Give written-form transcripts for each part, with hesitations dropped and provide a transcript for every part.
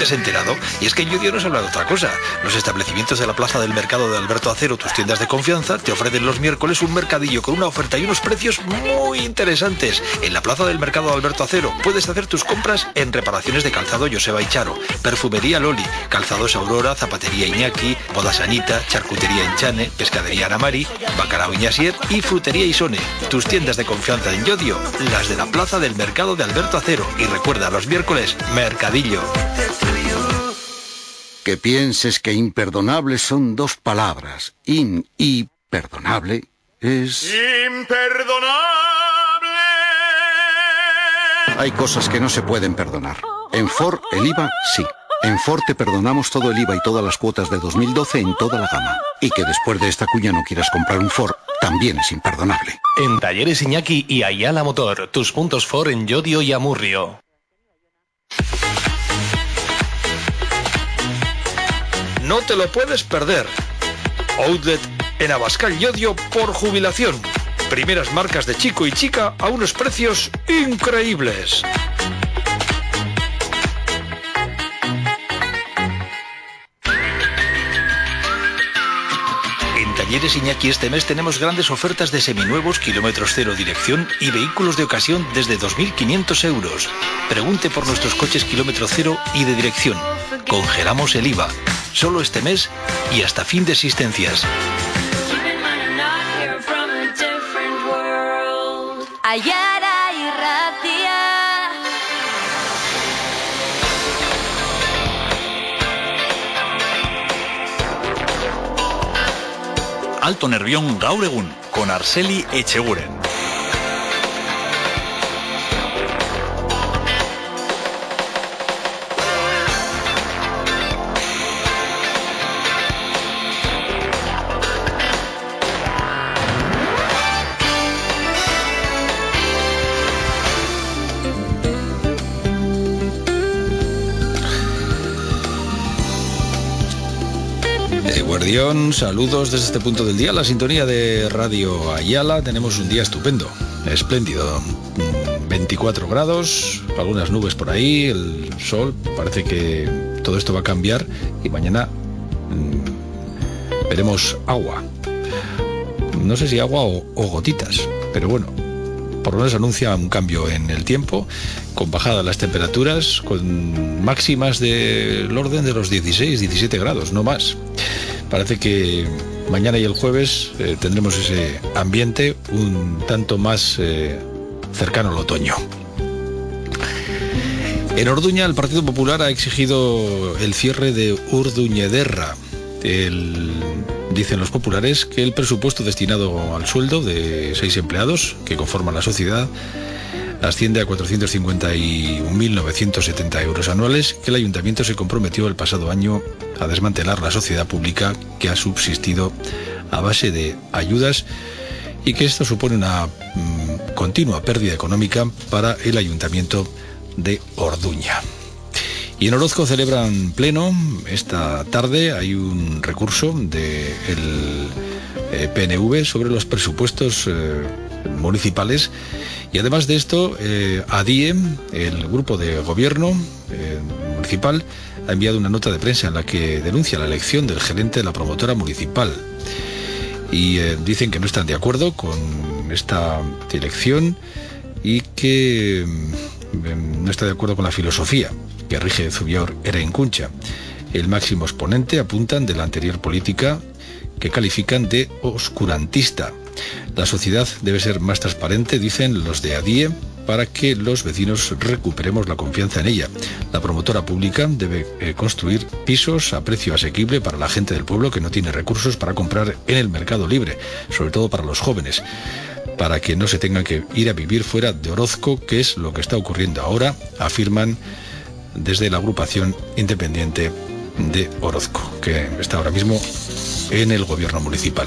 te has enterado. Y es que en Llodio no se habla de otra cosa. Los establecimientos de la Plaza del Mercado de Alberto Acero, tus tiendas de confianza, te ofrecen los miércoles un mercadillo con una oferta y unos precios muy interesantes. En la Plaza del Mercado de Alberto Acero puedes hacer tus compras en reparaciones de calzado Joseba y Charo, perfumería Loli, calzados Aurora, zapatería Iñaki, bodas Anita, charcutería Enchane, pescadería Anamari, bacalao Iñasier y frutería Isone. Tus tiendas de confianza en Llodio, las de la Plaza del Mercado de Alberto Acero. Y recuerda, los miércoles, mercadillo. Que pienses que imperdonable son dos palabras. Y perdonable es... ¡Imperdonable! Hay cosas que no se pueden perdonar. En Ford, el IVA, sí. En Ford te perdonamos todo el IVA y todas las cuotas de 2012 en toda la gama. Y que después de esta cuña no quieras comprar un Ford, también es imperdonable. En Talleres Iñaki y Ayala Motor, tus puntos Ford en Llodio y Amurrio. No te lo puedes perder. Outlet en Abascal Llodio por jubilación. Primeras marcas de chico y chica a unos precios increíbles. En Talleres Iñaki este mes tenemos grandes ofertas de seminuevos, kilómetros cero dirección y vehículos de ocasión desde 2.500 euros. Pregunte por nuestros coches kilómetro cero y de dirección. Congelamos el IVA. Solo este mes y hasta fin de existencias. Ayala y Ratia. Alto Nervión gaur egun, con Arceli Echeguren. Guardión, saludos desde este punto del día, la sintonía de Radio Ayala. Tenemos un día estupendo, espléndido, 24 grados, algunas nubes por ahí, el sol, parece que todo esto va a cambiar y mañana veremos agua, no sé si agua o gotitas, pero bueno, por lo menos anuncia un cambio en el tiempo, con bajada de las temperaturas, con máximas del orden de los 16-17 grados, no más. Parece que mañana y el jueves tendremos ese ambiente un tanto más cercano al otoño. En Orduña, el Partido Popular ha exigido el cierre de Urduñederra. Dicen los populares que el presupuesto destinado al sueldo de 6 empleados que conforman la sociedad asciende a 451.970 euros anuales, que el ayuntamiento se comprometió el pasado año a desmantelar la sociedad pública que ha subsistido a base de ayudas y que esto supone una continua pérdida económica para el ayuntamiento de Orduña. Y en Orozco celebran pleno esta tarde, hay un recurso del PNV sobre los presupuestos municipales. Y además de esto, ADIE, el grupo de gobierno municipal, ha enviado una nota de prensa en la que denuncia la elección del gerente de la promotora municipal. Y dicen que no están de acuerdo con esta elección y que no está de acuerdo con la filosofía que rige Zubiaur Eraikuncha. El máximo exponente apuntan de la anterior política que califican de oscurantista. La sociedad debe ser más transparente, dicen los de ADIE, para que los vecinos recuperemos la confianza en ella. La promotora pública debe construir pisos a precio asequible para la gente del pueblo que no tiene recursos para comprar en el mercado libre, sobre todo para los jóvenes, para que no se tengan que ir a vivir fuera de Orozco, que es lo que está ocurriendo ahora, afirman desde la agrupación independiente de Orozco, que está ahora mismo en el gobierno municipal.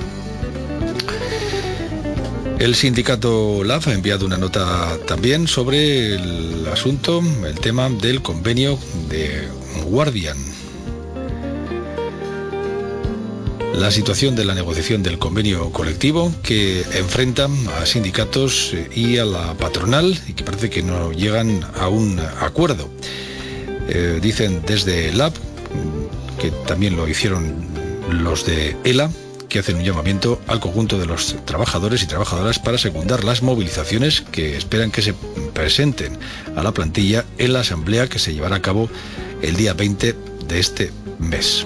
El sindicato LAF ha enviado una nota también sobre el asunto, el tema del convenio de Guardian. La situación de la negociación del convenio colectivo que enfrenta a sindicatos y a la patronal y que parece que no llegan a un acuerdo. Dicen desde LAB, que también lo hicieron los de ELA, que hacen un llamamiento al conjunto de los trabajadores y trabajadoras para secundar las movilizaciones que esperan que se presenten a la plantilla en la asamblea que se llevará a cabo el día 20 de este mes.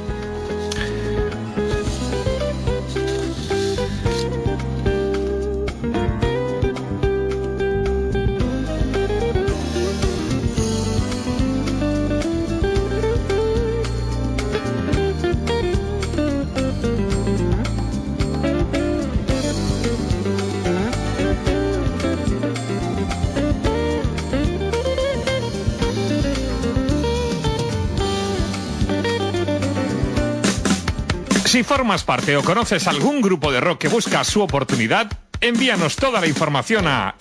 Si formas parte o conoces algún grupo de rock que busca su oportunidad, envíanos toda la información a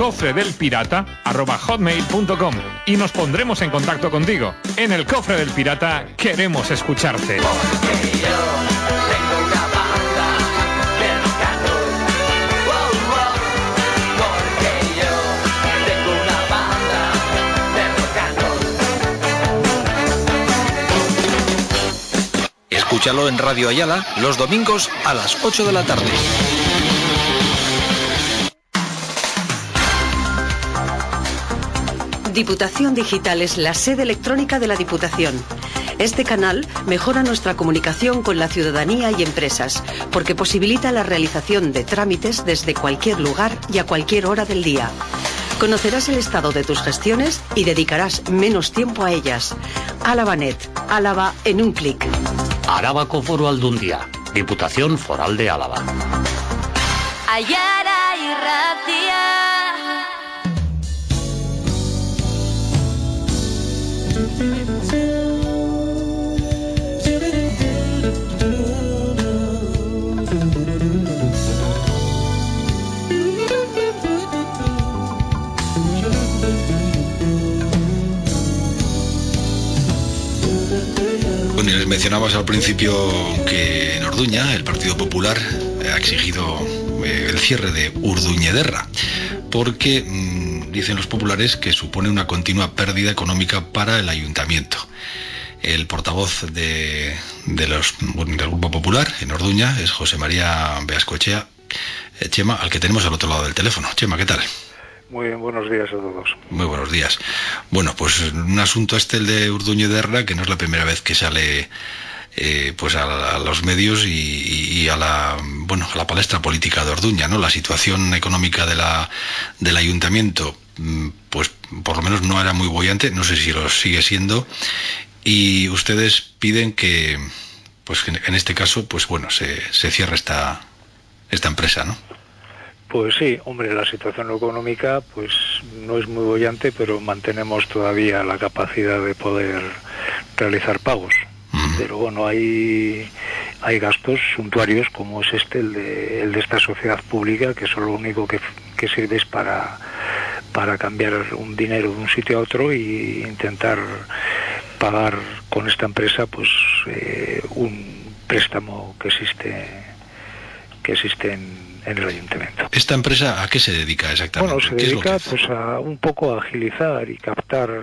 elcofredelpirata@hotmail.com y nos pondremos en contacto contigo. En El Cofre del Pirata queremos escucharte. Escúchalo en Radio Ayala los domingos a las 8 de la tarde. Diputación Digital es la sede electrónica de la Diputación. Este canal mejora nuestra comunicación con la ciudadanía y empresas, porque posibilita la realización de trámites desde cualquier lugar y a cualquier hora del día. Conocerás el estado de tus gestiones y dedicarás menos tiempo a ellas. Álava.net, Álava en un clic. Arabako Foru Aldundia, Diputación Foral de Álava. Aiara irratia. Bueno, y les mencionabas al principio que en Orduña el Partido Popular ha exigido el cierre de Urduñederra porque dicen los populares que supone una continua pérdida económica para el ayuntamiento. El portavoz del Grupo Popular en Orduña es José María Beascoechea. Chema, al que tenemos al otro lado del teléfono. Chema, ¿qué tal? Muy bien, buenos días a todos. Muy buenos días. Bueno, pues un asunto el de Urduñederra, que no es la primera vez que sale pues a los medios y a la palestra política de Orduña, ¿no? La situación económica del ayuntamiento, pues por lo menos no era muy boyante, no sé si lo sigue siendo, y ustedes piden que, pues en este caso, pues bueno, se cierre esta empresa, ¿no? Pues sí, hombre, la situación económica pues no es muy boyante, pero mantenemos todavía la capacidad de poder realizar pagos. Pero bueno, hay gastos suntuarios como es el de esta sociedad pública, que eso lo único que sirve es para cambiar un dinero de un sitio a otro y intentar pagar con esta empresa pues un préstamo que existe en el ayuntamiento. ¿Esta empresa a qué se dedica exactamente? Bueno, se dedica pues a un poco a agilizar y captar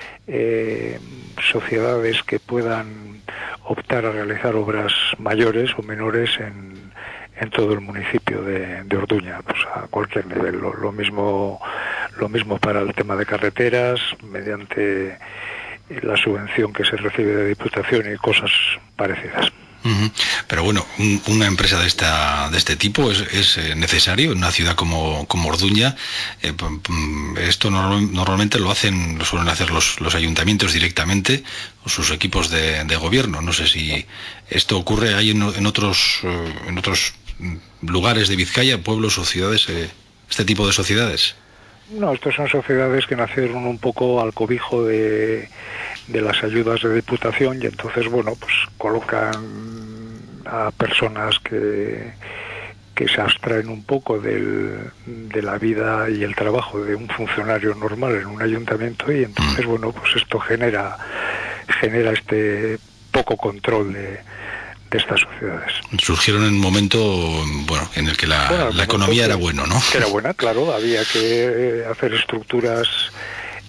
sociedades que puedan optar a realizar obras mayores o menores en todo el municipio de Orduña, pues a cualquier nivel. Lo mismo para el tema de carreteras, mediante la subvención que se recibe de Diputación y cosas parecidas. Pero bueno, una empresa de este tipo es necesario en una ciudad como Orduña. Esto normalmente lo suelen hacer los ayuntamientos directamente o sus equipos de gobierno. No sé si esto ocurre ahí en otros lugares de Vizcaya, pueblos o ciudades, este tipo de sociedades. No, estas son sociedades que nacieron un poco al cobijo de las ayudas de Diputación y entonces, bueno, pues colocan a personas que se abstraen un poco de la vida y el trabajo de un funcionario normal en un ayuntamiento y entonces, bueno, pues esto genera este poco control de estas sociedades. Surgieron en un momento, bueno, en el que la economía era buena, ¿no? Era buena, claro, había que hacer estructuras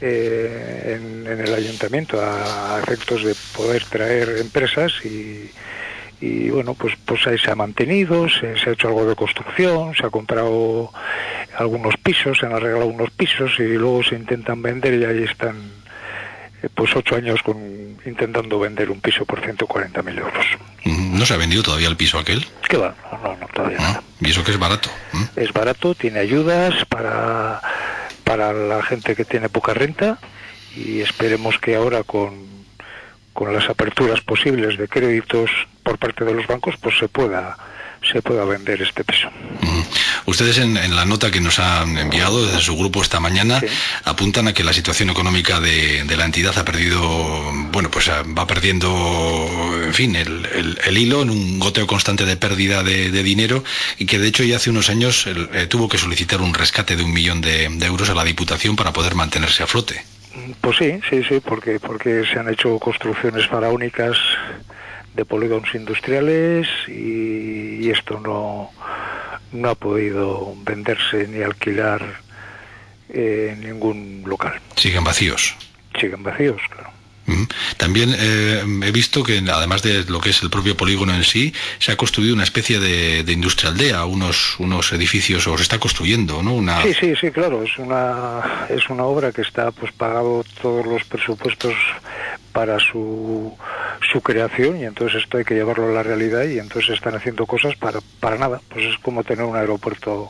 en el ayuntamiento a efectos de poder traer empresas y bueno, pues ahí se ha mantenido, se ha hecho algo de construcción, se ha comprado algunos pisos, se han arreglado unos pisos y luego se intentan vender y ahí están pues 8 años intentando vender un piso por 140.000 euros. ¿No se ha vendido todavía el piso aquel? ¿Qué va? No, todavía no. ¿Y eso que es barato? Es barato, tiene ayudas para la gente que tiene poca renta y esperemos que ahora con las aperturas posibles de créditos por parte de los bancos, pues se pueda vender este piso. Ustedes en la nota que nos han enviado desde su grupo esta mañana, sí, apuntan a que la situación económica de la entidad ha perdido, bueno, pues va perdiendo, en fin, el hilo en un goteo constante de pérdida de dinero y que de hecho ya hace unos años tuvo que solicitar un rescate de 1 millón de euros a la Diputación para poder mantenerse a flote. Pues sí, porque se han hecho construcciones faraónicas de polígonos industriales y esto no ha podido venderse ni alquilar en ningún local. Siguen vacíos. Siguen vacíos, claro. También he visto que además de lo que es el propio polígono en sí, se ha construido una especie de industria aldea, unos edificios, o se está construyendo, ¿no? Sí, claro, es una obra que está pues pagado todos los presupuestos para su creación y entonces esto hay que llevarlo a la realidad y entonces están haciendo cosas para nada, pues es como tener un aeropuerto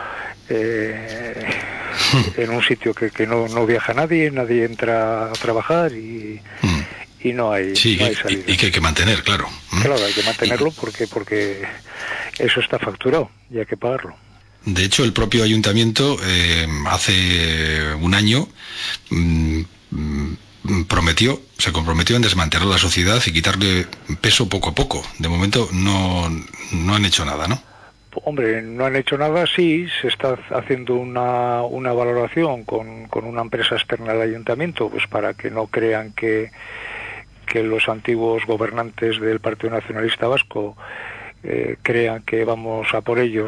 en un sitio que no viaja nadie entra a trabajar y no hay salida. Y que hay que mantener, claro. Claro, hay que mantenerlo porque eso está facturado y hay que pagarlo. De hecho, el propio ayuntamiento hace un año se comprometió en desmantelar la sociedad y quitarle peso poco a poco. De momento no han hecho nada, ¿no? Hombre, no han hecho nada, sí, se está haciendo una valoración con una empresa externa al ayuntamiento, pues para que no crean que los antiguos gobernantes del Partido Nacionalista Vasco crean que vamos a por ellos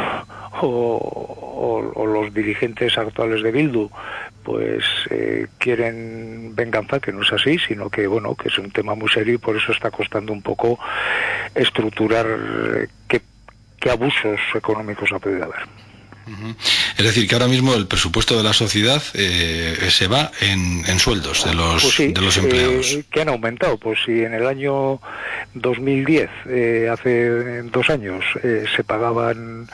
o los dirigentes actuales de Bildu pues quieren venganza, que no es así, sino que bueno, que es un tema muy serio y por eso está costando un poco estructurar qué abusos económicos ha podido haber. Es decir, que ahora mismo el presupuesto de la sociedad se va en sueldos de los empleados. Que han aumentado. Pues si en el año 2010, hace 2 años, se pagaban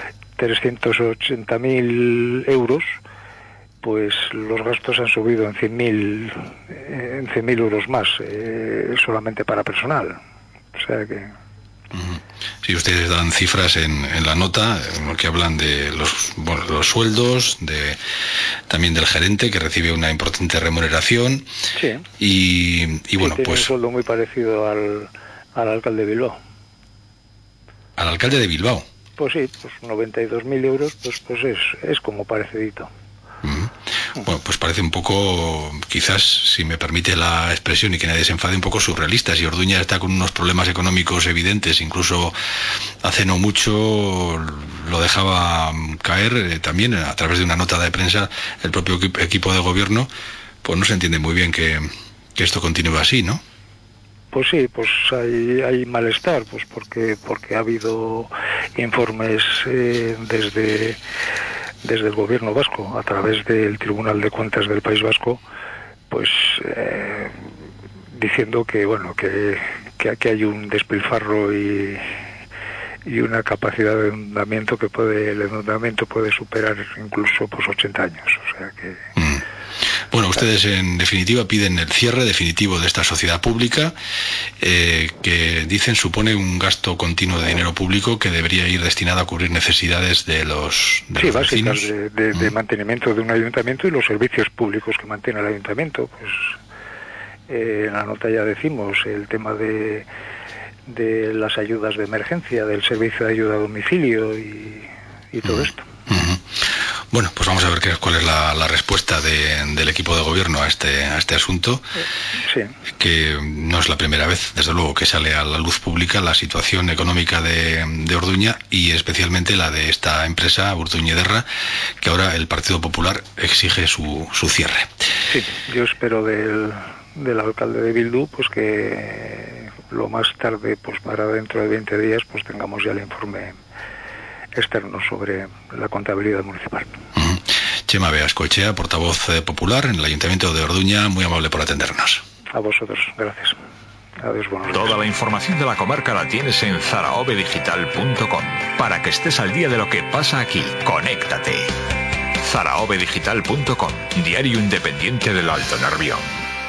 380.000 euros, pues los gastos han subido en 100.000 euros más, solamente para personal. O sea que... Si ustedes dan cifras en la nota, en lo que hablan de los sueldos, también del gerente, que recibe una importante remuneración. Sí. Y bueno, tiene pues... un sueldo muy parecido al alcalde de Bilbao. ¿Al alcalde de Bilbao? Pues sí, pues 92.000 euros, pues es como parecidito. Bueno, pues parece un poco, quizás, si me permite la expresión y que nadie se enfade, un poco surrealista. Si Orduña está con unos problemas económicos evidentes, incluso hace no mucho lo dejaba caer también a través de una nota de prensa el propio equipo de gobierno, pues no se entiende muy bien que esto continúe así, ¿no? Pues sí, pues hay malestar, pues porque ha habido informes desde el gobierno vasco, a través del Tribunal de Cuentas del País Vasco, pues diciendo que bueno, que aquí hay un despilfarro y una capacidad de endeudamiento el endeudamiento puede superar incluso pues 80 años, o sea que... Bueno, ustedes en definitiva piden el cierre definitivo de esta sociedad pública que dicen supone un gasto continuo de dinero público que debería ir destinado a cubrir necesidades de los básicas vecinos. de mantenimiento de un ayuntamiento y los servicios públicos que mantiene el ayuntamiento. Pues en la nota ya decimos el tema de las ayudas de emergencia, del servicio de ayuda a domicilio y todo esto. Bueno, pues vamos a ver cuál es la respuesta del equipo de gobierno a este asunto, sí, que no es la primera vez, desde luego, que sale a la luz pública la situación económica de Orduña y especialmente la de esta empresa, Urduñederra, que ahora el Partido Popular exige su cierre. Sí, yo espero del alcalde de Bildu pues que lo más tarde, pues para dentro de 20 días, pues tengamos ya el informe externo sobre la contabilidad municipal. Chema Beascoechea, portavoz popular en el Ayuntamiento de Orduña, muy amable por atendernos. A vosotros, gracias. Adiós, buenos días. Toda la información de la comarca la tienes en zaraobedigital.com. Para que estés al día de lo que pasa aquí, conéctate. zaraobedigital.com, diario independiente del Alto Nervión.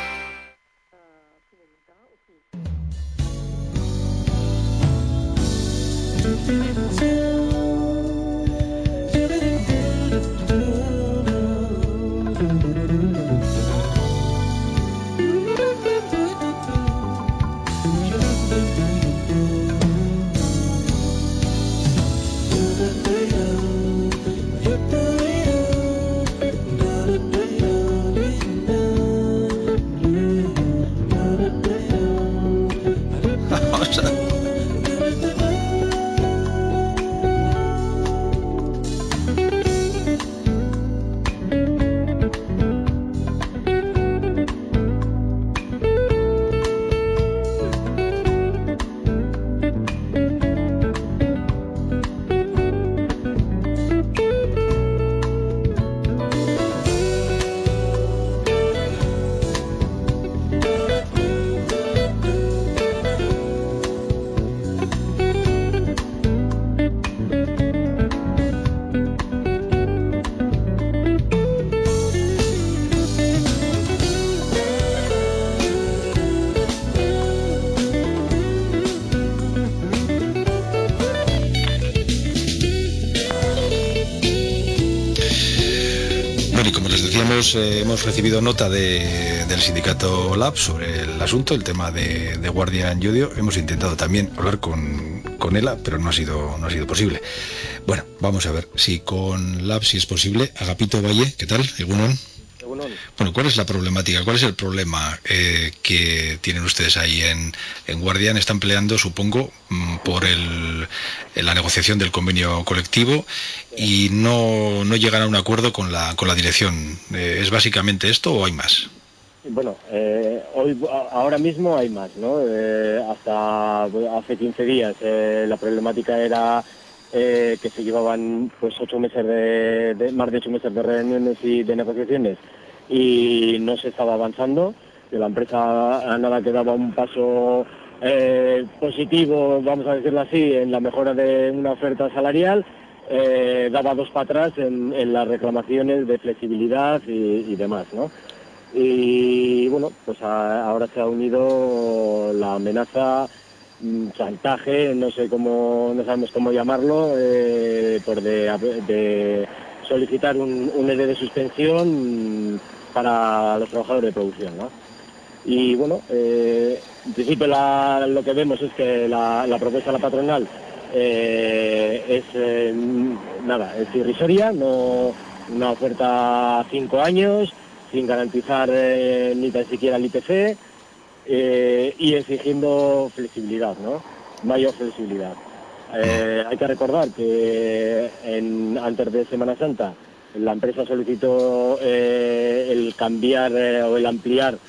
Hemos recibido nota del sindicato LAB sobre el asunto, el tema de Guardia en Llodio. Hemos intentado también hablar con ELA, pero no ha sido posible. Bueno, vamos a ver si con LAB si es posible. Agapito Valle, ¿qué tal? ¿Egunon? Bueno, ¿cuál es la problemática? ¿Cuál es el problema que tienen ustedes ahí en Guardian? Están peleando, supongo, por la negociación del convenio colectivo y no llegan a un acuerdo con la dirección. ¿Es básicamente esto o hay más? Bueno, ahora mismo hay más, ¿no? Hasta hace 15 días la problemática era que se llevaban pues más de 8 meses de reuniones y de negociaciones y no se estaba avanzando, que la empresa a nada que daba un paso positivo, vamos a decirlo así, en la mejora de una oferta salarial, daba 2 para atrás en las reclamaciones de flexibilidad y demás, ¿no? Y bueno, pues ahora se ha unido la amenaza, chantaje, no sabemos cómo llamarlo, de solicitar un ERE de suspensión para los trabajadores de producción, ¿no? Y bueno, en principio lo que vemos es que la propuesta de la patronal es irrisoria, no una oferta a 5 años, sin garantizar ni tan siquiera el IPC, y exigiendo flexibilidad, ¿no? Mayor flexibilidad. Hay que recordar que antes de Semana Santa la empresa solicitó el cambiar o el ampliar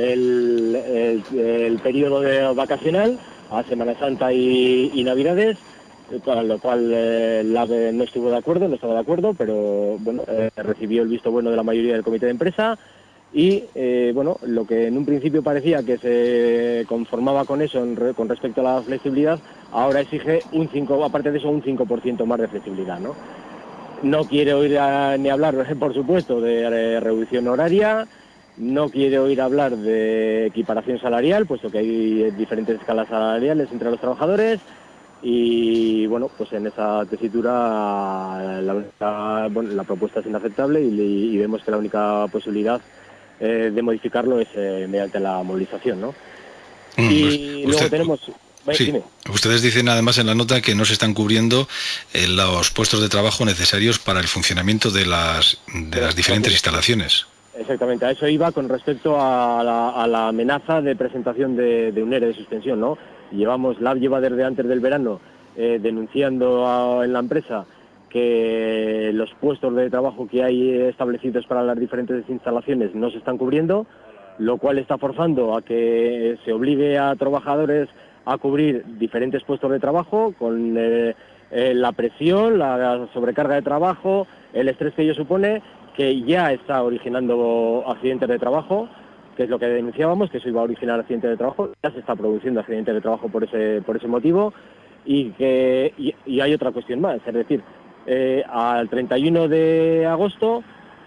el periodo vacacional a Semana Santa y Navidades, con lo cual la AVE no estaba de acuerdo, pero bueno, recibió el visto bueno de la mayoría del comité de empresa y bueno, lo que en un principio parecía que se conformaba con eso con respecto a la flexibilidad, ahora exige aparte de eso un 5% más de flexibilidad, ¿no? No quiere oír ni hablar, por supuesto, de reducción horaria, no quiere oír hablar de equiparación salarial, puesto que hay diferentes escalas salariales entre los trabajadores. Y bueno, pues en esa tesitura la propuesta es inaceptable y vemos que la única posibilidad de modificarlo es mediante la movilización, ¿no? Y luego tenemos Sí. Dime. Ustedes dicen además en la nota que no se están cubriendo los puestos de trabajo necesarios para el funcionamiento de las diferentes instalaciones. Exactamente, a eso iba con respecto a la amenaza de presentación de un ERE de suspensión, ¿no? LAB lleva desde antes del verano denunciando en la empresa que los puestos de trabajo que hay establecidos para las diferentes instalaciones no se están cubriendo, lo cual está forzando a que se obligue a trabajadores a cubrir diferentes puestos de trabajo con la presión, la sobrecarga de trabajo, el estrés que ello supone, que ya está originando accidentes de trabajo, que es lo que denunciábamos, que eso iba a originar accidentes de trabajo. Ya se está produciendo accidentes de trabajo por ese motivo, y hay otra cuestión más, es decir, al 31 de agosto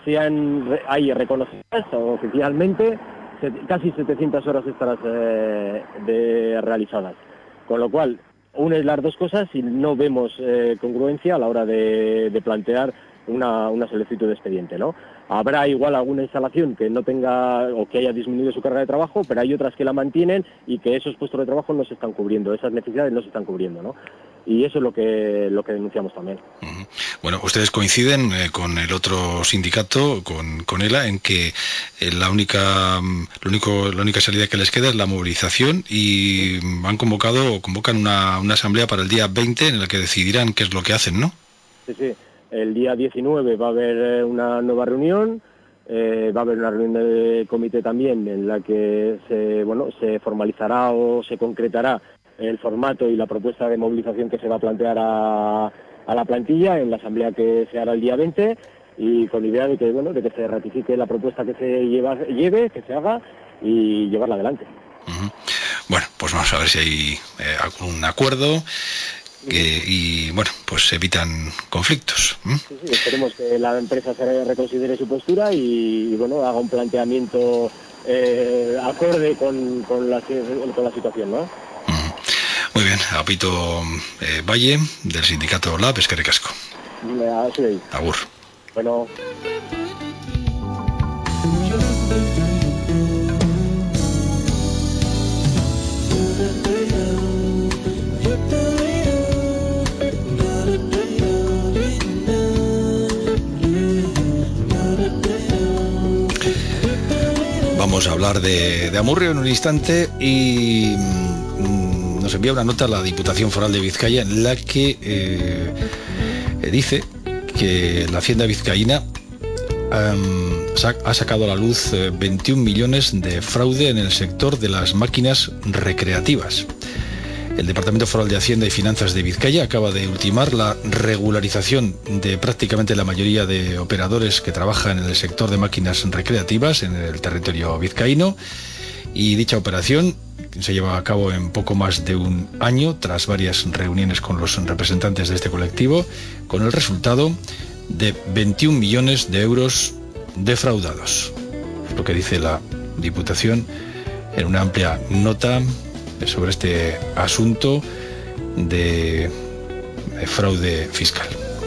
hay reconocidas oficialmente casi 700 horas extras realizadas, con lo cual unes las dos cosas y no vemos congruencia a la hora de plantear una solicitud de expediente, ¿no? Habrá igual alguna instalación que no tenga o que haya disminuido su carga de trabajo, pero hay otras que la mantienen y que esos puestos de trabajo no se están cubriendo, esas necesidades no se están cubriendo, ¿no? Y eso es lo que denunciamos también. Bueno, ustedes coinciden con el otro sindicato, con ELA, en que la única salida que les queda es la movilización, y convocan una asamblea para el día 20 en la que decidirán qué es lo que hacen, ¿no? Sí. El día 19 va a haber una nueva reunión, va a haber una reunión de comité también en la que se formalizará o se concretará el formato y la propuesta de movilización que se va a plantear a la plantilla en la asamblea que se hará el día 20, y con la idea de que se ratifique la propuesta que se lleve, que se haga, y llevarla adelante. Bueno, pues vamos a ver si hay algún acuerdo y pues evitan conflictos. Sí, esperemos que la empresa se reconsidere su postura y haga un planteamiento acorde con la situación, ¿no? Muy bien, Apito Valle, del sindicato LAB, eskerrik asko. Agur. Bueno. Vamos a hablar de Amurrio en un instante, y nos envía una nota a la Diputación Foral de Vizcaya en la que dice que la Hacienda vizcaína ha sacado a la luz 21 millones de fraude en el sector de las máquinas recreativas. El Departamento Foral de Hacienda y Finanzas de Vizcaya acaba de ultimar la regularización de prácticamente la mayoría de operadores que trabajan en el sector de máquinas recreativas en el territorio vizcaíno, y dicha operación se lleva a cabo en poco más de un año, tras varias reuniones con los representantes de este colectivo, con el resultado de 21 millones de euros defraudados. Es lo que dice la Diputación en una amplia nota sobre este asunto de fraude fiscal.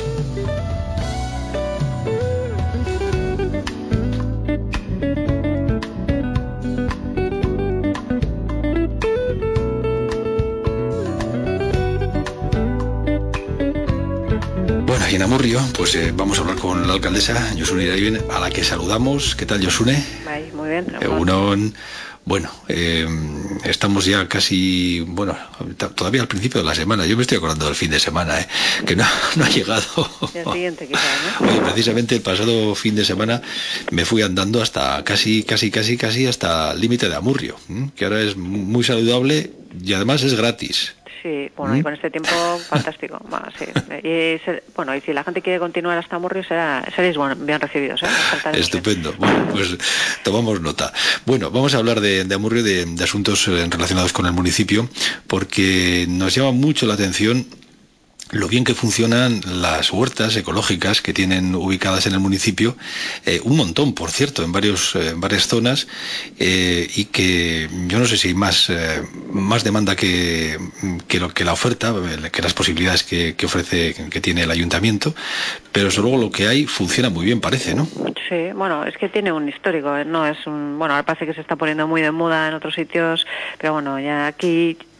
Bueno, y en Amurrio, pues vamos a hablar con la alcaldesa Josune Iraibén, a la que saludamos. ¿Qué tal, Josune? Muy bien. Bueno, estamos ya casi, todavía al principio de la semana. Yo me estoy acordando del fin de semana, que no ha llegado. El siguiente quizás, ¿no? Oye, precisamente el pasado fin de semana me fui andando hasta casi hasta el límite de Amurrio, que ahora es muy saludable y además es gratis. Sí, y con este tiempo fantástico. Sí. Y si la gente quiere continuar hasta Amurrio, seréis bien recibidos, ¿eh? Estupendo. Bueno, pues tomamos nota. Bueno, vamos a hablar de Amurrio, de asuntos relacionados con el municipio, porque nos llama mucho la atención lo bien que funcionan las huertas ecológicas que tienen ubicadas en el municipio, un montón, por cierto, en varias zonas, y que yo no sé si hay más demanda que la oferta, que las posibilidades que ofrece, que tiene el ayuntamiento, pero desde luego lo que hay funciona muy bien, parece, ¿no? Sí, es que tiene un histórico, no es ahora parece que se está poniendo muy de moda en otros sitios, pero ya aquí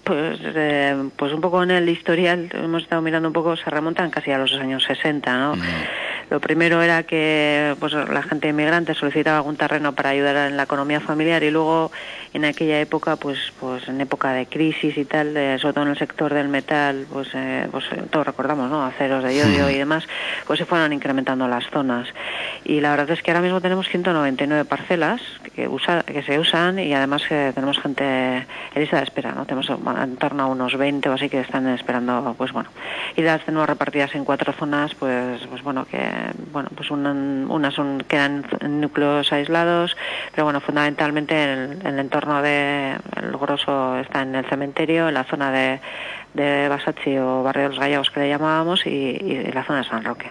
Pues un poco en el historial, hemos estado mirando un poco, se remontan casi a los años 60, ¿no? Lo primero era que pues la gente inmigrante solicitaba algún terreno para ayudar en la economía familiar, y luego en aquella época, pues en época de crisis y tal, sobre todo en el sector del metal, pues todos recordamos, ¿no? Aceros de yodio y demás, pues se fueron incrementando las zonas. Y la verdad es que ahora mismo tenemos 199 parcelas que se usan, y además tenemos gente en lista de espera, ¿no? Tenemos en torno a unos 20 o así que están esperando, pues bueno. Y las tenemos repartidas en 4 zonas, pues bueno, que pues unas quedan en núcleos aislados, pero bueno, fundamentalmente en el entorno el grosso está en el cementerio, en la zona de Basachi o Barrio de los Gallegos, que le llamábamos, y la zona de San Roque.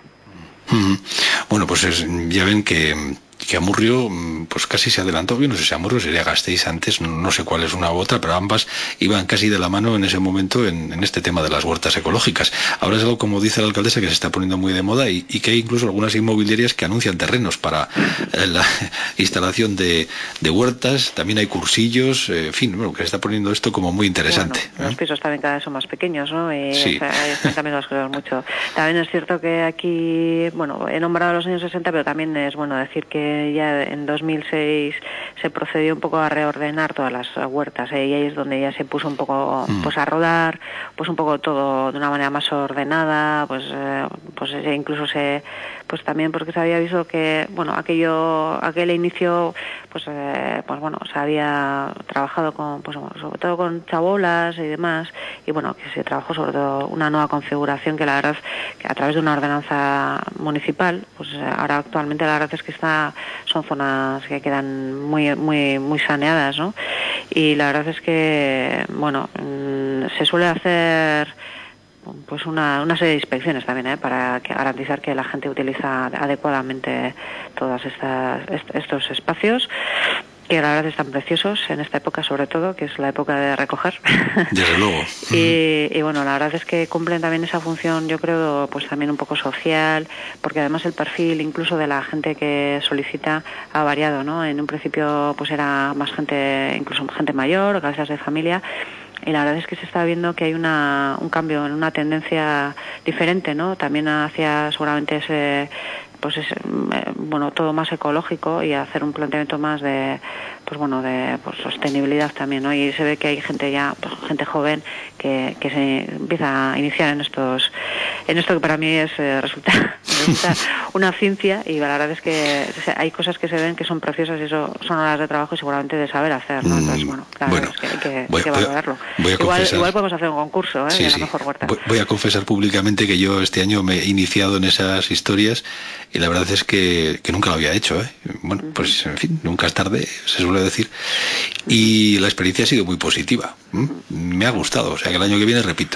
Bueno, pues ya ven que Amurrio pues casi se adelantó. Yo no sé si Amurrio sería Gasteiz antes, no sé cuál es una u otra, pero ambas iban casi de la mano en ese momento en este tema de las huertas ecológicas. Ahora es algo, como dice la alcaldesa, que se está poniendo muy de moda, y que hay incluso algunas inmobiliarias que anuncian terrenos para la instalación de huertas. También hay cursillos, en fin, bueno, que se está poniendo esto como muy interesante. Bueno, los pisos también cada vez son más pequeños, ¿no? Y sí. Están cambiando las cosas mucho. También es cierto que aquí, bueno, he nombrado los años 60, pero también es bueno decir que ya en 2006 se procedió un poco a reordenar todas las huertas, y ahí es donde ya se puso un poco pues a rodar, pues un poco todo de una manera más ordenada, pues incluso pues también porque se había visto que bueno, aquel inicio pues bueno, se había trabajado con sobre todo con chabolas y demás, y bueno, que se trabajó sobre todo una nueva configuración que la verdad que a través de una ordenanza municipal, pues ahora actualmente la verdad es que son zonas que quedan muy muy muy saneadas, ¿no? Y la verdad es que bueno, se suele hacer pues una serie de inspecciones también, para garantizar que la gente utiliza adecuadamente todos estos espacios, que la verdad están preciosos en esta época, sobre todo, que es la época de recoger. Desde luego. Y bueno, la verdad es que cumplen también esa función, yo creo, pues también un poco social, porque además el perfil incluso de la gente que solicita ha variado, ¿no? En un principio pues era más gente, incluso gente mayor, casas de familia, y la verdad es que se está viendo que hay un cambio, una tendencia diferente, ¿no? También hacia seguramente ese bueno, todo más ecológico, y hacer un planteamiento más de sostenibilidad también, ¿no? Y se ve que hay gente ya, gente joven que se empieza a iniciar en esto que para mí resulta una ciencia, y la verdad es que hay cosas que se ven que son preciosas, y eso son horas de trabajo y seguramente de saber hacer, ¿no? Entonces, bueno, claro, es que hay que valorarlo. Igual podemos hacer un concurso, sí, de la mejor huerta. Voy a confesar públicamente que yo este año me he iniciado en esas historias, y la verdad es que nunca lo había hecho, Bueno, pues en fin, nunca es tarde, se suele decir, y la experiencia ha sido muy positiva. Me ha gustado, o sea que el año que viene repito.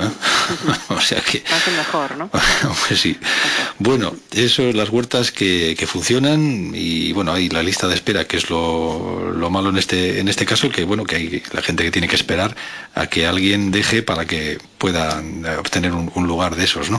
O sea que hace mejor, ¿no? Pues sí. Bueno, eso, las huertas que funcionan, y bueno, hay la lista de espera, que es lo malo en este caso, que bueno, que hay la gente que tiene que esperar a que alguien deje para que puedan obtener un lugar de esos, ¿no?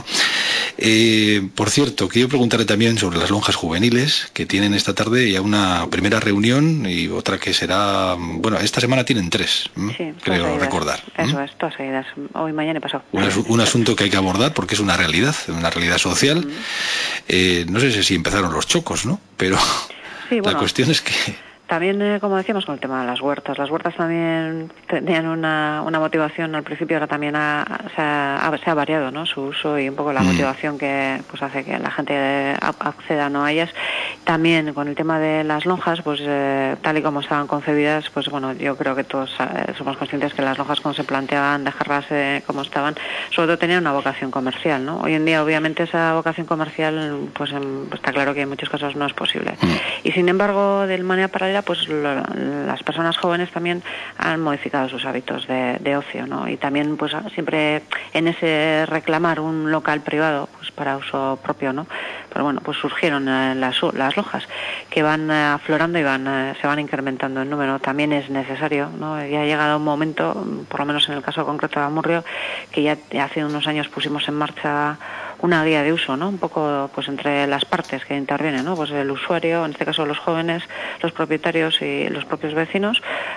Por cierto, quiero preguntarle también sobre las lonjas juveniles que tienen esta tarde, ya una primera reunión y otra que será, bueno, esta semana tienen 3, sí, creo recordar. Eso es, todas seguidas, hoy, mañana y pasado. Un asunto que hay que abordar porque es una realidad social. No sé si empezaron los chocos, ¿no? Pero sí, bueno, la cuestión es que también, como decíamos, con el tema de las huertas también tenían una motivación al principio, ahora también se ha variado, ¿no? Su uso y un poco la motivación que pues hace que la gente acceda, ¿no?, a ellas. También con el tema de las lonjas, pues tal y como estaban concebidas, pues bueno, yo creo que todos somos conscientes que las lonjas, como se planteaban dejarlas como estaban, sobre todo tenían una vocación comercial, ¿no? Hoy en día, obviamente, esa vocación comercial, pues está claro que en muchos casos no es posible. Y sin embargo, de manera paralela, pues las personas jóvenes también han modificado sus hábitos de ocio, ¿no? Y también pues siempre en ese reclamar un local privado pues para uso propio, ¿no? Pero bueno, pues surgieron las lonjas que van aflorando y se van incrementando en número. También es necesario, ¿no? Ya ha llegado un momento, por lo menos en el caso concreto de Amurrio, que ya hace unos años pusimos en marcha una guía de uso, ¿no? Un poco pues entre las partes que intervienen, ¿no? Pues el usuario, en este caso los jóvenes, los propietarios y los propios vecinos,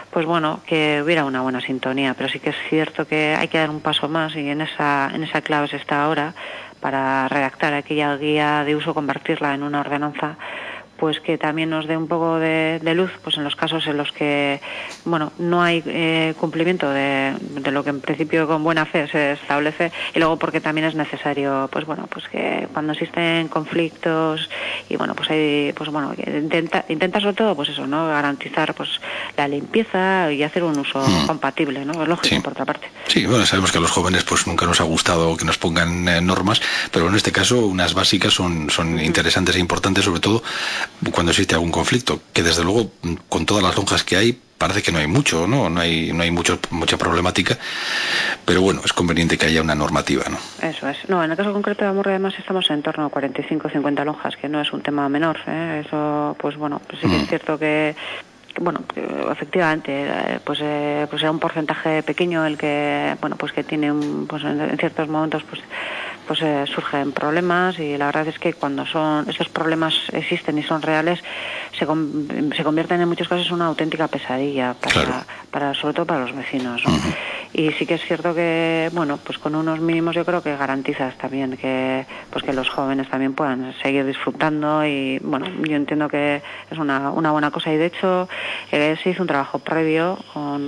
pues bueno, que hubiera una buena sintonía, pero sí que es cierto que hay que dar un paso más y en esa clave se está ahora para redactar aquella guía de uso, convertirla en una ordenanza, pues que también nos dé un poco de luz pues en los casos en los que bueno no hay cumplimiento de lo que en principio con buena fe se establece, y luego porque también es necesario pues bueno pues que cuando existen conflictos y bueno pues hay pues bueno intenta sobre todo pues eso, no garantizar pues la limpieza y hacer un uso compatible, ¿no? Es lógico, por otra parte. Sí, bueno, sabemos que a los jóvenes pues nunca nos ha gustado que nos pongan normas, pero en este caso unas básicas son interesantes e importantes, sobre todo cuando existe algún conflicto, que desde luego con todas las lonjas que hay parece que no hay mucho, no hay mucha problemática, pero bueno, es conveniente que haya una normativa, ¿no? Eso es. No, en el caso concreto de Amurrio además estamos en torno a 45-50 lonjas, que no es un tema menor, ¿eh? Eso pues bueno, pues sí que es cierto que bueno, efectivamente, pues era un porcentaje pequeño el que, bueno, pues que tiene pues en ciertos momentos pues surgen problemas, y la verdad es que cuando estos problemas existen y son reales, se convierten en muchos casos en una auténtica pesadilla para sobre todo para los vecinos, ¿no? Y sí que es cierto que, bueno, pues con unos mínimos yo creo que garantizas también que los jóvenes también puedan seguir disfrutando, y bueno, yo entiendo que es una buena cosa, y de hecho se hizo un trabajo previo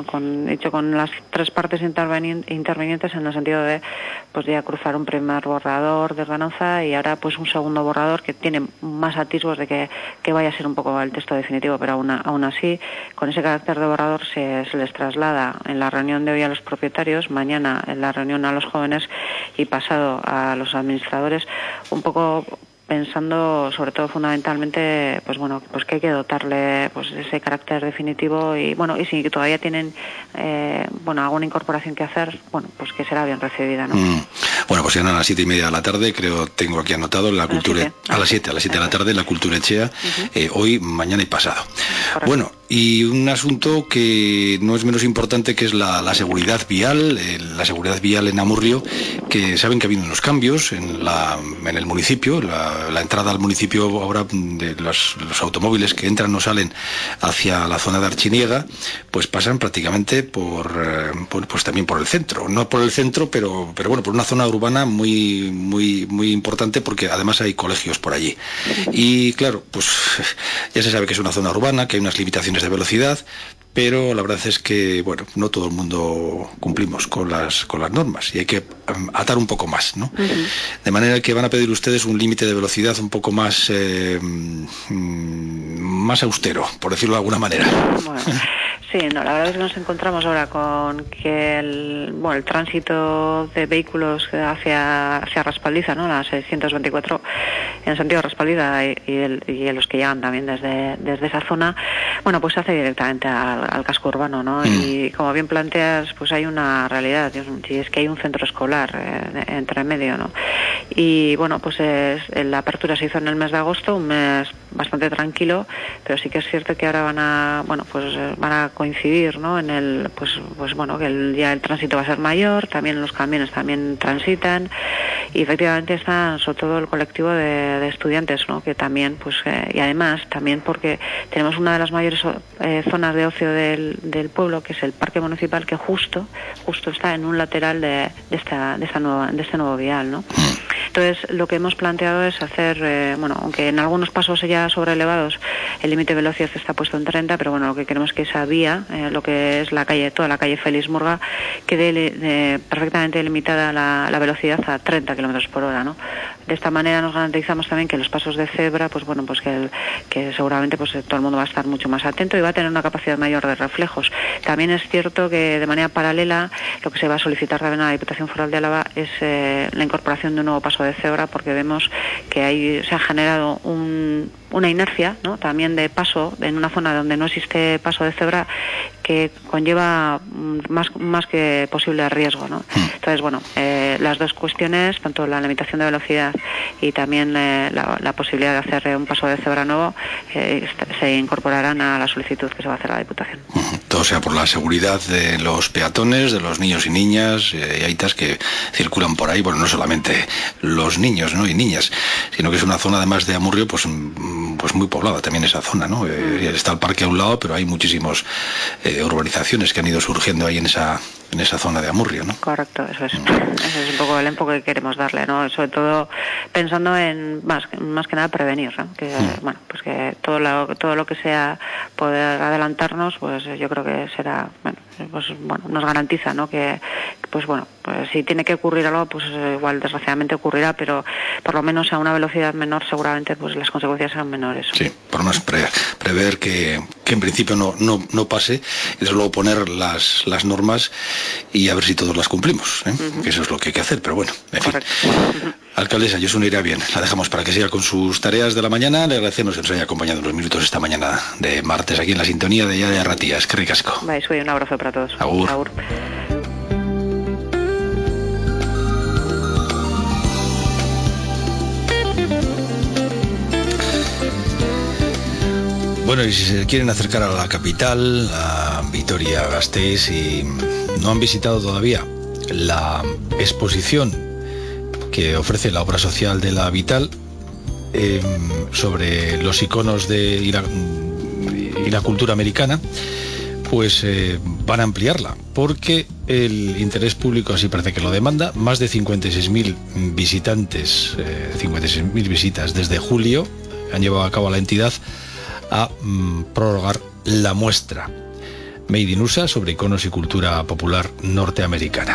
hecho con las tres partes intervinientes en el sentido de pues ya cruzar un primer borrador de ordenanza y ahora pues un segundo borrador que tiene más atisbos de que vaya a ser un poco el texto definitivo, pero aún así con ese carácter de borrador se les traslada en la reunión de hoy a los propietarios, mañana en la reunión a los jóvenes y pasado a los administradores, un poco pensando sobre todo fundamentalmente pues bueno pues que hay que dotarle pues ese carácter definitivo, y bueno, y si todavía tienen alguna incorporación que hacer, bueno, pues que será bien recibida, ¿no? Bueno, pues serán a las 7:30 de la tarde, creo, tengo aquí anotado, en la cultura, a las 7 de la tarde en la Cultura Echea, hoy, mañana y pasado. Correcto. Bueno, y un asunto que no es menos importante, que es la seguridad vial, en Amurrio, que saben que ha habido unos cambios en el municipio, la entrada al municipio ahora de los automóviles que entran o salen hacia la zona de Archiniega, pues pasan prácticamente pues también por el centro, no por el centro, pero bueno, por una zona urbana muy muy muy importante, porque además hay colegios por allí. Y claro, pues ya se sabe que es una zona urbana, que hay unas limitaciones de velocidad, pero la verdad es que, bueno, no todo el mundo cumplimos con las normas y hay que atar un poco más, ¿no? De manera que van a pedir ustedes un límite de velocidad un poco más austero, por decirlo de alguna manera. Bueno. Sí, no, la verdad es que nos encontramos ahora con que el tránsito de vehículos hacia Raspaldiza, ¿no? La 624 en sentido Raspaldiza y los que llegan también desde esa zona, bueno, pues se hace directamente al casco urbano, ¿no? Y como bien planteas, pues hay una realidad, y es que hay un centro escolar entre medio, ¿no? Y bueno, pues la apertura se hizo en el mes de agosto, un mes bastante tranquilo, pero sí que es cierto que ahora van a coincidir, ¿no? En que ya el tránsito va a ser mayor, también los camiones también transitan, y efectivamente está sobre todo el colectivo de estudiantes, ¿no? Que también y además también porque tenemos una de las mayores zonas de ocio del pueblo, que es el parque municipal, que justo está en un lateral de este nuevo vial, ¿no? Entonces lo que hemos planteado es hacer, aunque en algunos pasos ya sobrelevados el límite de velocidad está puesto en 30, pero bueno, lo que queremos es que esa vía, lo que es toda la calle Félix Murga, quede perfectamente limitada la velocidad a 30 kilómetros por hora, ¿no? De esta manera nos garantizamos también que los pasos de cebra, pues bueno, pues que seguramente pues todo el mundo va a estar mucho más atento y va a tener una capacidad mayor de reflejos. También es cierto que de manera paralela lo que se va a solicitar también a la Diputación Foral de Álava es la incorporación de un nuevo paso de cebra, porque vemos que se ha generado una inercia, ¿no? También de paso en una zona donde no existe paso de cebra, que conlleva más que posible riesgo, ¿no? Entonces, bueno, las dos cuestiones, tanto la limitación de velocidad y también la posibilidad de hacer un paso de cebra nuevo, se incorporarán a la solicitud que se va a hacer a la Diputación. Todo sea por la seguridad de los peatones, de los niños y niñas y aitas que circulan por ahí. Bueno, no solamente los niños, ¿no? Y niñas, sino que es una zona, además de Amurrio, pues muy poblada también esa zona, ¿no? Está el parque a un lado, pero hay muchísimos de urbanizaciones que han ido surgiendo ahí en esa zona de Amurrio, ¿no? Correcto, eso es. Ese es un poco el enfoque que queremos darle, ¿no? Sobre todo pensando en más que nada prevenir, ¿no? Que bueno, pues que todo lo que sea poder adelantarnos, pues yo creo que será, pues nos garantiza, ¿no? Que pues bueno, pues si tiene que ocurrir algo, pues igual desgraciadamente ocurrirá, pero por lo menos a una velocidad menor, seguramente pues las consecuencias serán menores. Sí, por lo menos prever que en principio no pase, y desde luego poner las normas y a ver si todos las cumplimos, ¿eh? Que eso es lo que hay que hacer, pero bueno, en fin. Alcaldesa, Josune irá bien, la dejamos para que siga con sus tareas de la mañana. Le agradecemos que nos haya acompañado unos minutos esta mañana de martes aquí en la sintonía de Yaia Ratia. Es que ricasco. Un abrazo para todos. Agur. Agur. Bueno, y si se quieren acercar a la capital, a Vitoria-Gasteiz, y no han visitado todavía la exposición que ofrece la obra social de la Vital sobre los iconos y la cultura americana, pues van a ampliarla, porque el interés público así parece que lo demanda. Más de 56.000 visitantes, 56.000 visitas desde julio han llevado a cabo la entidad a prorrogar la muestra Made in USA sobre iconos y cultura popular norteamericana.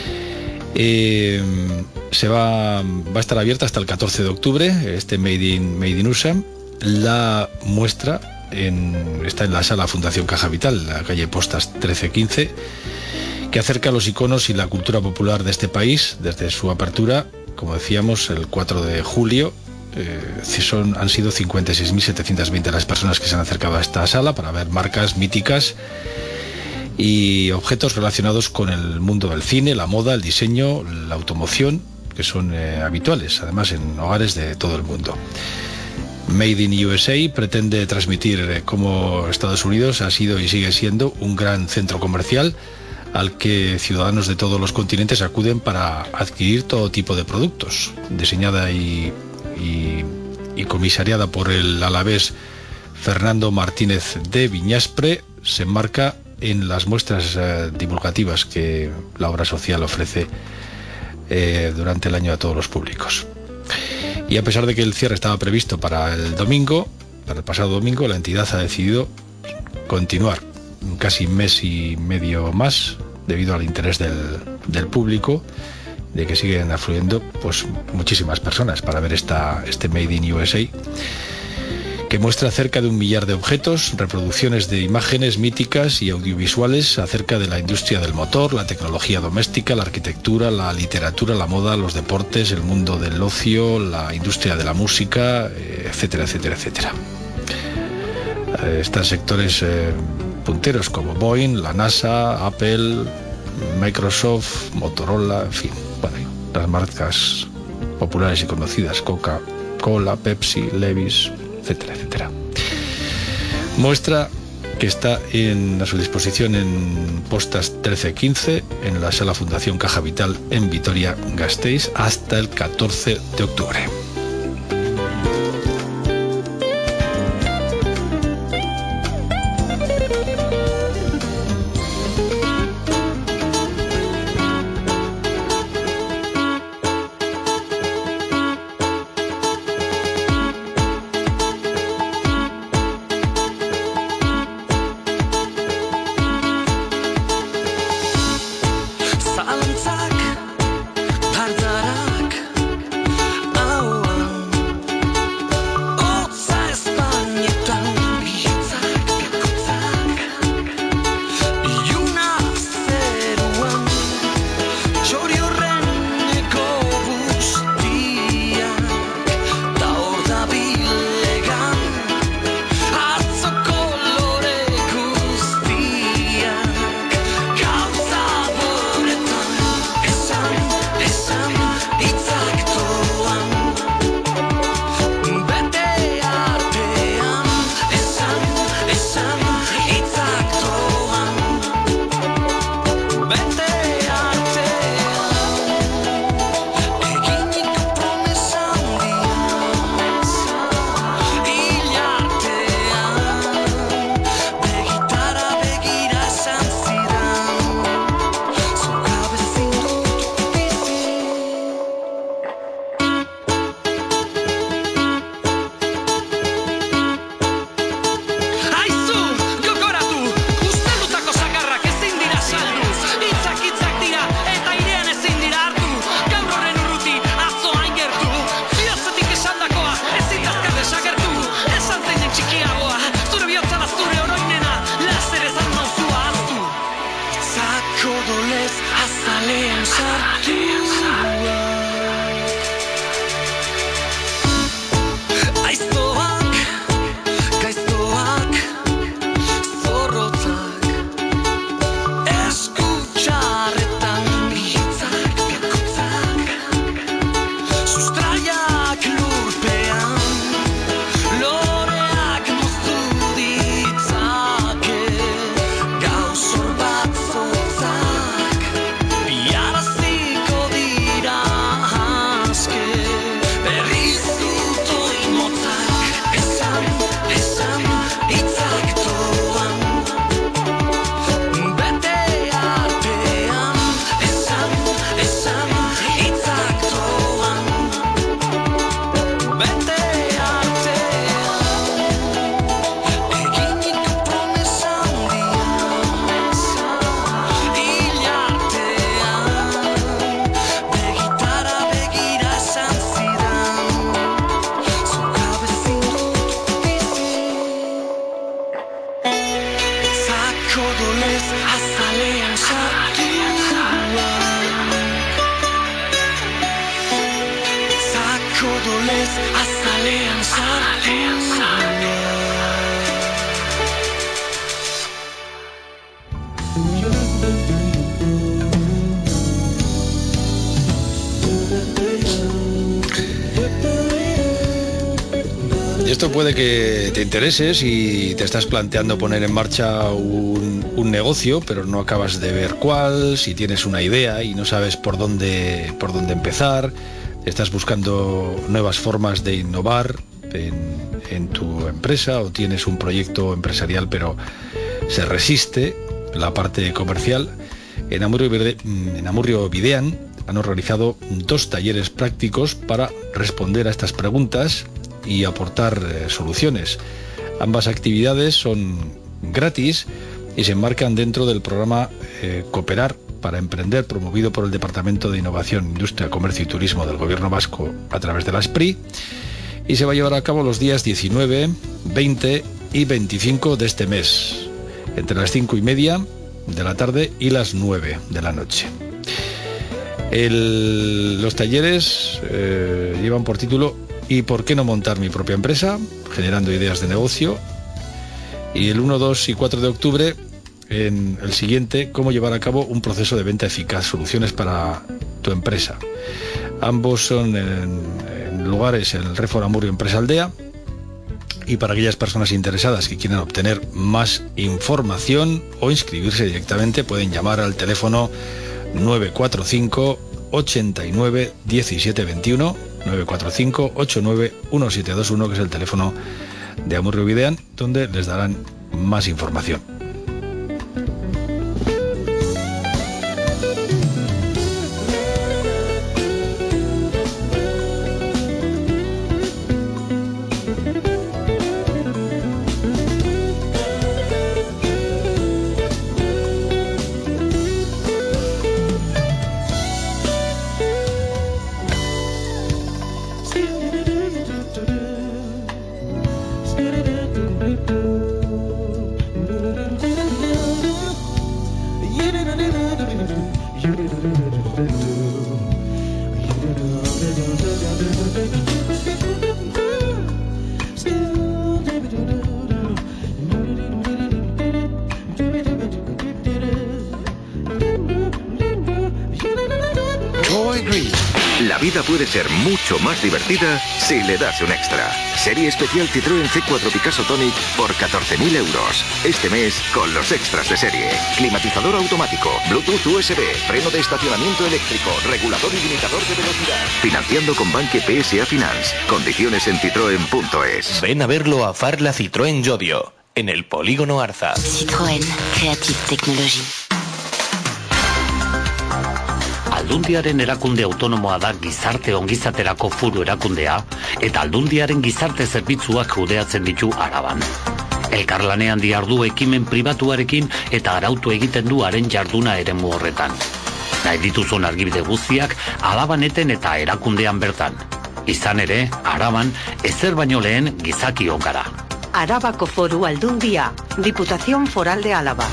Va a estar abierta hasta el 14 de octubre, este Made in USA. La muestra está en la sala Fundación Caja Vital, la calle Postas 1315, que acerca los iconos y la cultura popular de este país desde su apertura, como decíamos, el 4 de julio. Han sido 56.720 las personas que se han acercado a esta sala para ver marcas míticas y objetos relacionados con el mundo del cine, la moda, el diseño, la automoción, que son habituales además en hogares de todo el mundo. Made in USA pretende transmitir cómo Estados Unidos ha sido y sigue siendo un gran centro comercial al que ciudadanos de todos los continentes acuden para adquirir todo tipo de productos. Diseñada y comisariada por el alavés Fernando Martínez de Viñaspre, se enmarca en las muestras divulgativas que la obra social ofrece durante el año a todos los públicos. Y a pesar de que el cierre estaba previsto para el pasado domingo, la entidad ha decidido continuar casi mes y medio más debido al interés del público, de que siguen afluyendo pues muchísimas personas para ver este Made in USA, que muestra cerca de 1 millar de objetos, reproducciones de imágenes míticas y audiovisuales acerca de la industria del motor, la tecnología doméstica, la arquitectura, la literatura, la moda, los deportes, el mundo del ocio, la industria de la música, etcétera, etcétera, etcétera. Están sectores punteros como Boeing, la NASA, Apple, Microsoft, Motorola, en fin, las marcas populares y conocidas, Coca-Cola, Pepsi, Levi's, etcétera, etcétera. Muestra que está a su disposición en Postas 1315, en la sala Fundación Caja Vital en Vitoria-Gasteiz, hasta el 14 de octubre. Zalantzak, pardarak, hau kodoles azalean sartu. Y esto puede que te interese si te estás planteando poner en marcha un negocio, pero no acabas de ver cuál, si tienes una idea y no sabes por dónde empezar, estás buscando nuevas formas de innovar en tu empresa, o tienes un proyecto empresarial pero se resiste la parte comercial. En Amurrio Videan han organizado 2 talleres prácticos para responder a estas preguntas y aportar soluciones. Ambas actividades son gratis y se enmarcan dentro del programa Cooperar para Emprender, promovido por el Departamento de Innovación, Industria, Comercio y Turismo del Gobierno Vasco a través de la SPRI, y se va a llevar a cabo los días 19, 20 y 25 de este mes, entre las 5:30 de la tarde y las 9 de la noche. Los talleres llevan por título ¿Y por qué no montar mi propia empresa? Generando ideas de negocio. Y el 1, 2 y 4 de octubre, en el siguiente, cómo llevar a cabo un proceso de venta eficaz, soluciones para tu empresa. Ambos son en lugares en el Refor Amurrio Empresa Aldea. Y para aquellas personas interesadas que quieran obtener más información o inscribirse directamente, pueden llamar al teléfono 945 89 17 21, 945 89 1721, que es el teléfono de Amurrio Videan, donde les darán más información. La vida puede ser mucho más divertida si le das un extra. Serie especial Citroën C4 Picasso Tonic por 14.000 euros. Este mes con los extras de serie. Climatizador automático, Bluetooth USB, freno de estacionamiento eléctrico, regulador y limitador de velocidad. Financiando con Banque PSA Finance. Condiciones en citroen.es. Ven a verlo a Farla Citroën Llodio, en el Polígono Arza. Citroën Creative Technology. Aldundiaren erakunde autonomoa da gizarte ongizaterako foru erakundea eta Aldundiaren gizarte zerbitzuak kudeatzen ditu Araban. Elkarlanean dihardu ekimen pribatuarekin eta arautu egiten du haren jarduna eremu horretan. Nahi dituzun argibide guztiak Alabaneten eta erakundean bertan. Izan ere, Araban ezer baino lehen gizakiok gara. Arabako Foru Aldundia, Diputación Foral de Álava.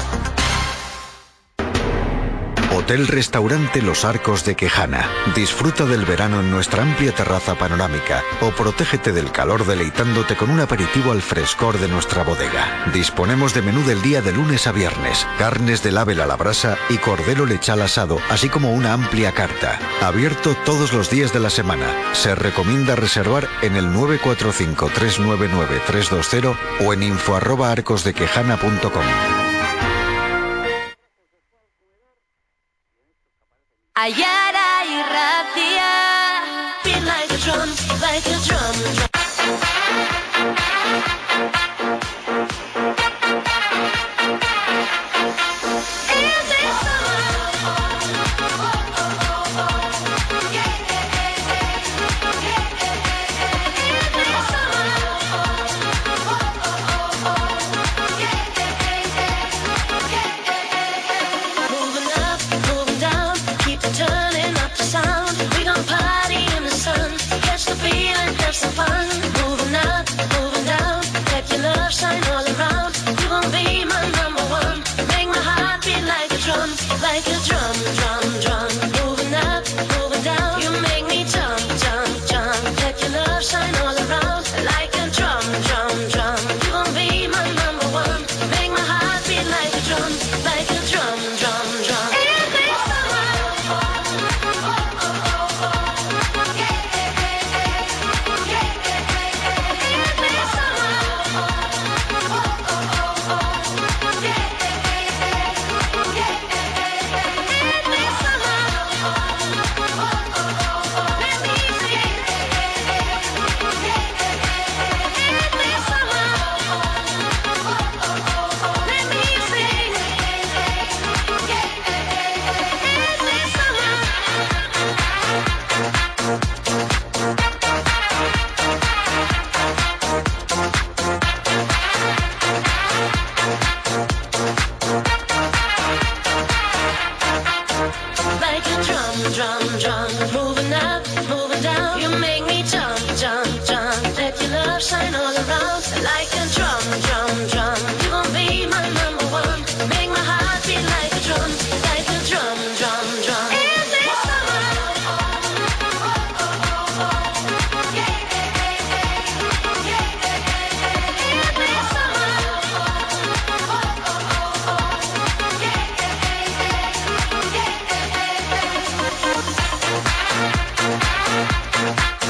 Hotel Restaurante Los Arcos de Quejana. Disfruta del verano en nuestra amplia terraza panorámica o protégete del calor deleitándote con un aperitivo al frescor de nuestra bodega. Disponemos de menú del día de lunes a viernes, carnes del ave a la brasa y cordero lechal asado, así como una amplia carta. Abierto todos los días de la semana. Se recomienda reservar en el 945 399 320 o en info@arcosdequejana.com. Ayara y Ratia. Beat like a drum, like a drum. Like a drum, drum, drum. Moving up, moving down. You make me jump, jump, jump. Let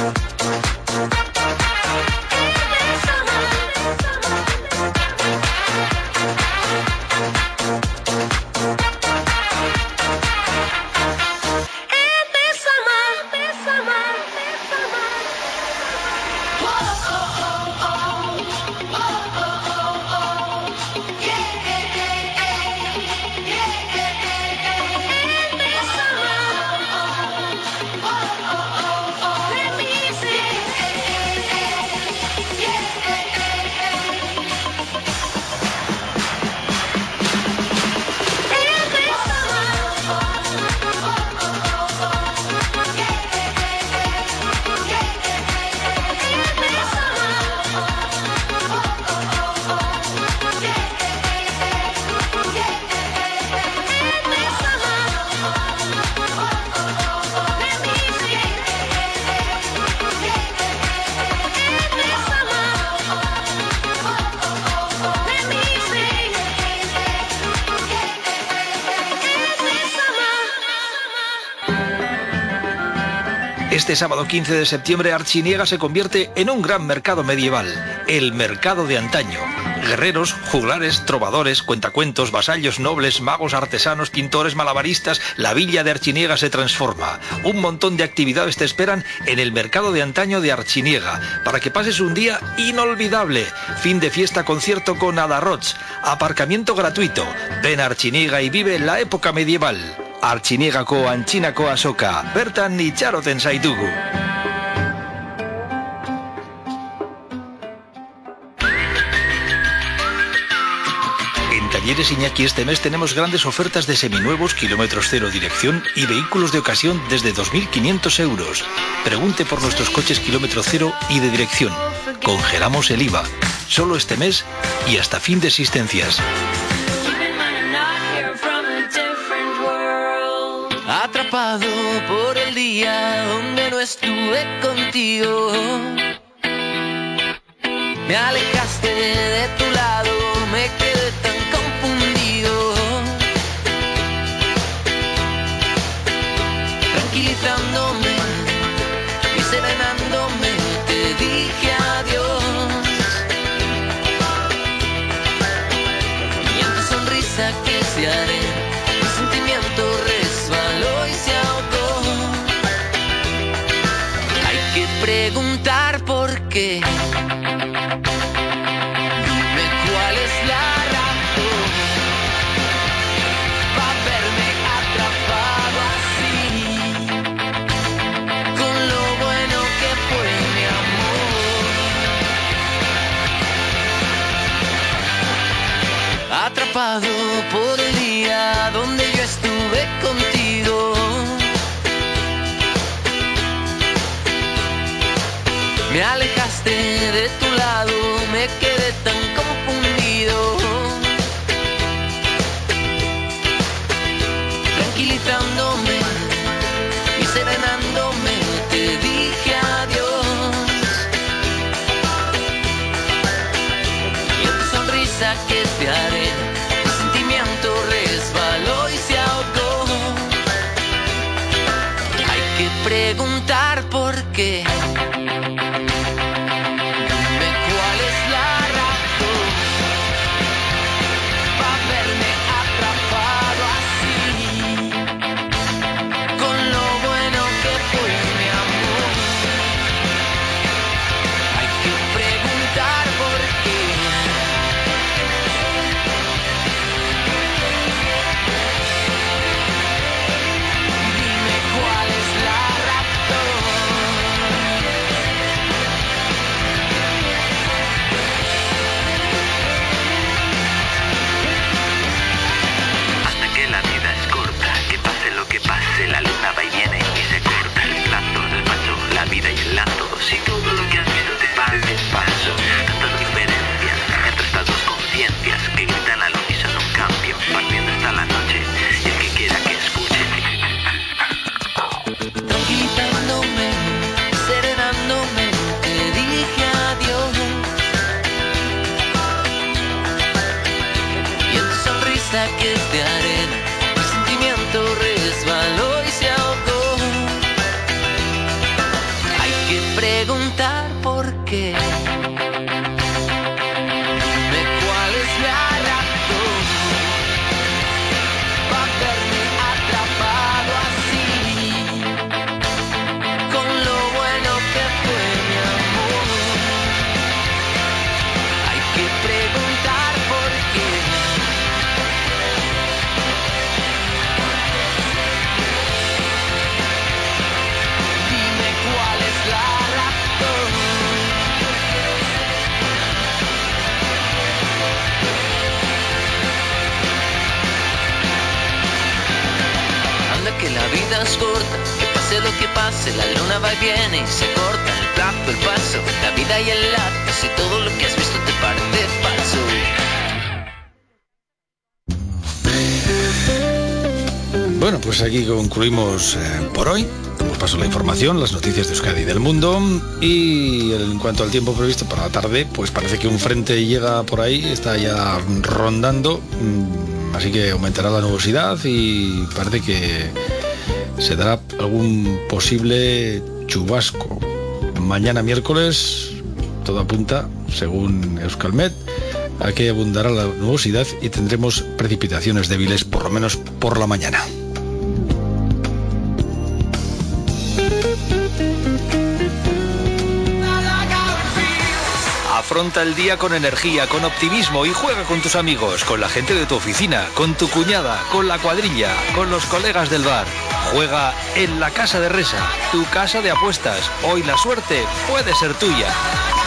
Este sábado 15 de septiembre, Archiniega se convierte en un gran mercado medieval, el mercado de antaño. Guerreros, juglares, trovadores, cuentacuentos, vasallos, nobles, magos, artesanos, pintores, malabaristas, la villa de Archiniega se transforma. Un montón de actividades te esperan en el mercado de antaño de Archiniega, para que pases un día inolvidable. Fin de fiesta, concierto con Adarrots, aparcamiento gratuito. Ven a Archiniega y vive la época medieval. Archiniegako antxinako azoka, bertan itxaroten zaitugu. En Talleres Iñaki este mes tenemos grandes ofertas de seminuevos, kilómetros cero dirección y vehículos de ocasión desde 2.500 euros. Pregunte por nuestros coches kilómetro cero y de dirección. Congelamos el IVA. Solo este mes y hasta fin de existencias. Atrapado por el día donde no estuve contigo. Me alejaste de tu lado, me quedé tan confundido. Tranquilizándome y serenándome, te dije adiós. Y en tu sonrisa que se haré, mi sentimiento resbaló y se ahogó. Hay que preguntar por qué. Dime cuál es la razón para verme atrapado así, con lo bueno que fue mi amor. Atrapado por el día donde yo estuve contigo. Me alejaste de tu lado, me quedé tan confundido. Tranquilizándome y serenándome, te dije adiós. Y en tu sonrisa que te haré, mi sentimiento resbaló y se ahogó. Hay que preguntar por qué. La luna va y viene y se corta el plato del paso, la vida y el lado. Si todo lo que has visto te parece falso, tantas diferencias entre estas dos conciencias que gritan al unísono un cambio, partiendo hasta la noche y el que quiera que escuche. Tranquilizándome, serenándome, te dije adiós. Y en tu sonrisa que te haré, mi sentimiento resbaló y se ahogó. Hay que preguntar por qué. Dime cuál es la razón para verme atrapado así, con lo bueno que fue mi amor. Hay que preguntar por qué. Dime cuál es la razón. Anda que la vida es corta, que pase lo que pase, la luna va y viene y se corta el plazo, el paso, la vida y el lápiz y todo lo que has visto te parece falso. Bueno, pues aquí concluimos por hoy. Damos paso a la información, las noticias de Euskadi y del mundo. Y en cuanto al tiempo previsto para la tarde, pues parece que un frente llega por ahí, está ya rondando. Así que aumentará la nubosidad y parece que se dará algún posible chubasco. Mañana miércoles, todo apunta, según Euskalmet, a que abundará la nubosidad y tendremos precipitaciones débiles, por lo menos por la mañana. Afronta el día con energía, con optimismo y juega con tus amigos, con la gente de tu oficina, con tu cuñada, con la cuadrilla, con los colegas del bar. Juega en la Casa de Resa, tu casa de apuestas. Hoy la suerte puede ser tuya.